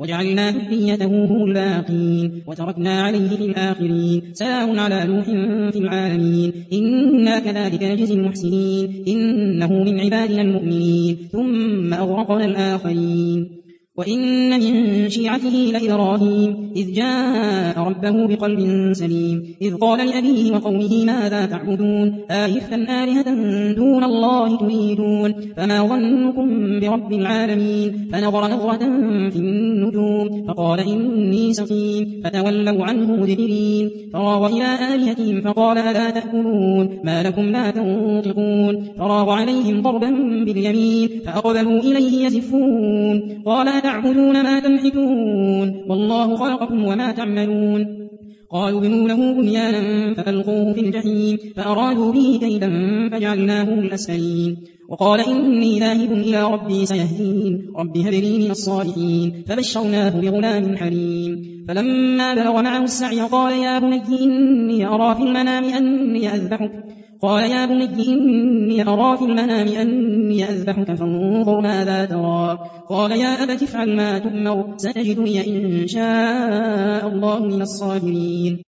وجعلنا ذريته هم الباقين وتركنا عليه في الآخرين سلام على نوح في العالمين إنا كذلك نجزي المحسنين إنه من عبادنا المؤمنين ثم أغرقنا الآخرين وإن من شيعته لإبراهيم إذ جاء ربه بقلب سليم إذ قال لأبيه وقومه ماذا تعبدون آئفا آلهة دون الله تريدون فما ظنكم برب العالمين فنظر نظرة في النجوم فقال إني سقيم فتولوا عنه مدبرين فراغ إلى آلهتهم فقال ألا تأكلون ما لكم لا تنطقون فراغ عليهم ضربا باليمين فأقبلوا إليه يزفون قال تعبدون ما تنحتون والله خلقكم وما تعملون قالوا بنوا له بنيانا فألقوه في الجحيم فأرادوا به كيدا فجعلناهم الأسفلين وقال إني ذاهب إلى ربي سيهدين رب هب لي من الصالحين فبشرناه بغلام حليم فلما بلغ معه السعي قال يا بني إني أرى في المنام أني أذبحك فانظر ماذا ترى قال يا أبت افعل ما تؤمر ستجدني إن شاء الله من الصابرين